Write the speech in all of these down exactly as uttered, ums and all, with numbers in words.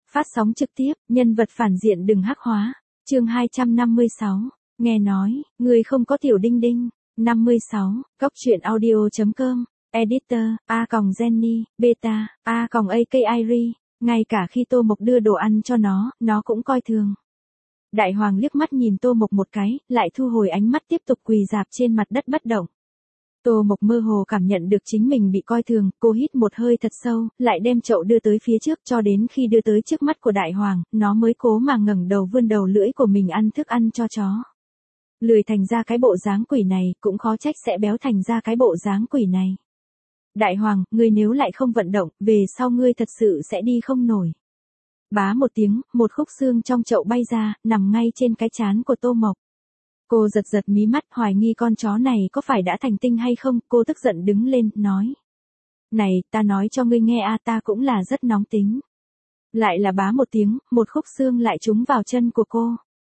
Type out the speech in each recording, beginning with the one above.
Phát sóng trực tiếp, nhân vật phản diện đừng hắc hóa. Chương hai trăm năm mươi sáu. Nghe nói, người không có tiểu đinh đinh. năm mươi sáu. Góc truyện audio chấm com. Editor, A còng Jenny, Beta, A còng a ca i r i. Ngay cả khi Tô Mộc đưa đồ ăn cho nó, nó cũng coi thường. Đại Hoàng liếc mắt nhìn Tô Mộc một cái, lại thu hồi ánh mắt tiếp tục quỳ rạp trên mặt đất bất động. Tô Mộc mơ hồ cảm nhận được chính mình bị coi thường, cô hít một hơi thật sâu, lại đem chậu đưa tới phía trước cho đến khi đưa tới trước mắt của Đại Hoàng, nó mới cố mà ngẩng đầu vươn đầu lưỡi của mình ăn thức ăn cho chó. Lười thành ra cái bộ dáng quỷ này, cũng khó trách sẽ béo thành ra cái bộ dáng quỷ này. Đại Hoàng, ngươi nếu lại không vận động, về sau ngươi thật sự sẽ đi không nổi. Bá một tiếng, một khúc xương trong chậu bay ra, nằm ngay trên cái trán của Tô Mộc. Cô giật giật mí mắt, hoài nghi con chó này có phải đã thành tinh hay không, cô tức giận đứng lên, nói. Này, ta nói cho ngươi nghe a, ta cũng là rất nóng tính. Lại là bá một tiếng, một khúc xương lại trúng vào chân của cô.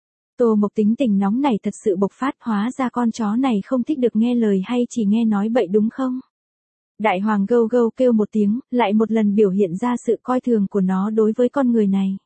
Tô Mộc tính tình nóng này thật sự bộc phát, hóa ra con chó này không thích được nghe lời hay chỉ nghe nói bậy đúng không? Đại Hoàng gâu gâu kêu một tiếng, lại một lần biểu hiện ra sự coi thường của nó đối với con người này.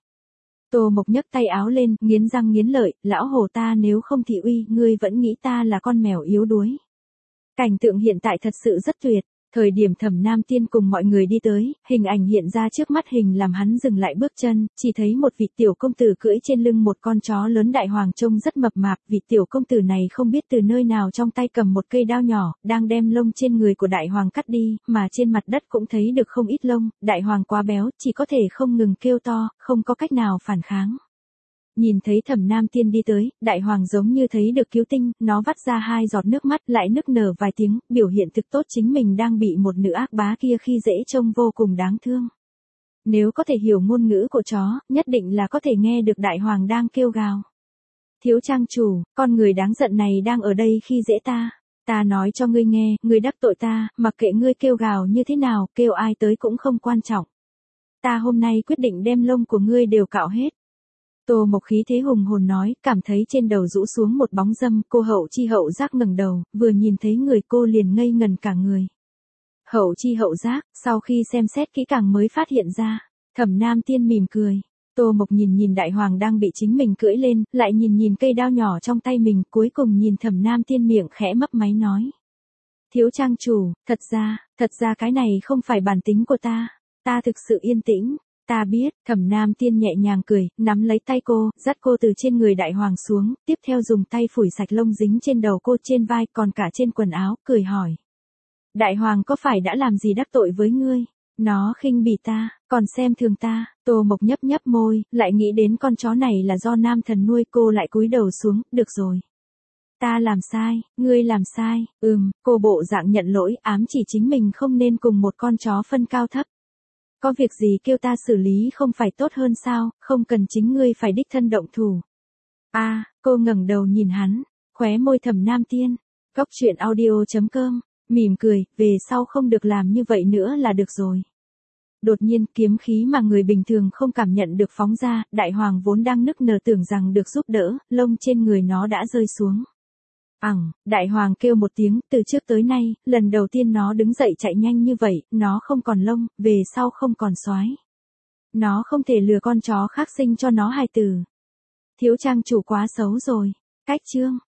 Tô Mộc nhấc tay áo lên, nghiến răng nghiến lợi, lão hổ ta nếu không thị uy, ngươi vẫn nghĩ ta là con mèo yếu đuối. Cảnh tượng hiện tại thật sự rất tuyệt. Thời điểm Thẩm Nam Tiên cùng mọi người đi tới, hình ảnh hiện ra trước mắt hình làm hắn dừng lại bước chân, chỉ thấy một vị tiểu công tử cưỡi trên lưng một con chó lớn. Đại Hoàng trông rất mập mạp, vị tiểu công tử này không biết từ nơi nào trong tay cầm một cây đao nhỏ, đang đem lông trên người của Đại Hoàng cắt đi, mà trên mặt đất cũng thấy được không ít lông. Đại Hoàng quá béo, chỉ có thể không ngừng kêu to, không có cách nào phản kháng. Nhìn thấy Thẩm Nam Tiên đi tới, Đại Hoàng giống như thấy được cứu tinh, nó vắt ra hai giọt nước mắt, lại nức nở vài tiếng, biểu hiện thực tốt chính mình đang bị một nữ ác bá kia khi dễ trông vô cùng đáng thương. Nếu có thể hiểu ngôn ngữ của chó, nhất định là có thể nghe được Đại Hoàng đang kêu gào. Thiếu trang chủ, con người đáng giận này đang ở đây khi dễ ta. Ta nói cho ngươi nghe, ngươi đắc tội ta, mặc kệ ngươi kêu gào như thế nào, kêu ai tới cũng không quan trọng. Ta hôm nay quyết định đem lông của ngươi đều cạo hết. Tô Mộc khí thế hùng hồn nói, cảm thấy trên đầu rũ xuống một bóng dâm, cô Hậu Chi Hậu Giác ngẩng đầu, vừa nhìn thấy người cô liền ngây ngần cả người. Hậu Chi Hậu Giác, sau khi xem xét kỹ càng mới phát hiện ra, Thẩm Nam Tiên mỉm cười. Tô Mộc nhìn nhìn Đại Hoàng đang bị chính mình cưỡi lên, lại nhìn nhìn cây đao nhỏ trong tay mình, cuối cùng nhìn Thẩm Nam Tiên miệng khẽ mấp máy nói. Thiếu trang chủ, thật ra, thật ra cái này không phải bản tính của ta, ta thực sự yên tĩnh. Ta biết, Thẩm Nam Tiên nhẹ nhàng cười, nắm lấy tay cô, dắt cô từ trên người Đại Hoàng xuống, tiếp theo dùng tay phủi sạch lông dính trên đầu cô, trên vai, còn cả trên quần áo, cười hỏi. Đại Hoàng có phải đã làm gì đắc tội với ngươi? Nó khinh bỉ ta, còn xem thường ta. Tô Mộc nhấp nhấp môi, lại nghĩ đến con chó này là do nam thần nuôi, cô lại cúi đầu xuống, được rồi. Ta làm sai, ngươi làm sai, ừm, cô bộ dạng nhận lỗi, ám chỉ chính mình không nên cùng một con chó phân cao thấp. Có việc gì kêu ta xử lý không phải tốt hơn sao, không cần chính ngươi phải đích thân động thủ. A, à, cô ngẩng đầu nhìn hắn, khóe môi Thẩm Nam Tiên. Góc truyện audio chấm com, mỉm cười, về sau không được làm như vậy nữa là được rồi. Đột nhiên, kiếm khí mà người bình thường không cảm nhận được phóng ra, Đại Hoàng vốn đang nức nở tưởng rằng được giúp đỡ, lông trên người nó đã rơi xuống. Ẳng, Đại Hoàng kêu một tiếng, từ trước tới nay, lần đầu tiên nó đứng dậy chạy nhanh như vậy, nó không còn lông, về sau không còn xoái. Nó không thể lừa con chó khác sinh cho nó hài tử. Thiếu trang chủ quá xấu rồi. Cách chương.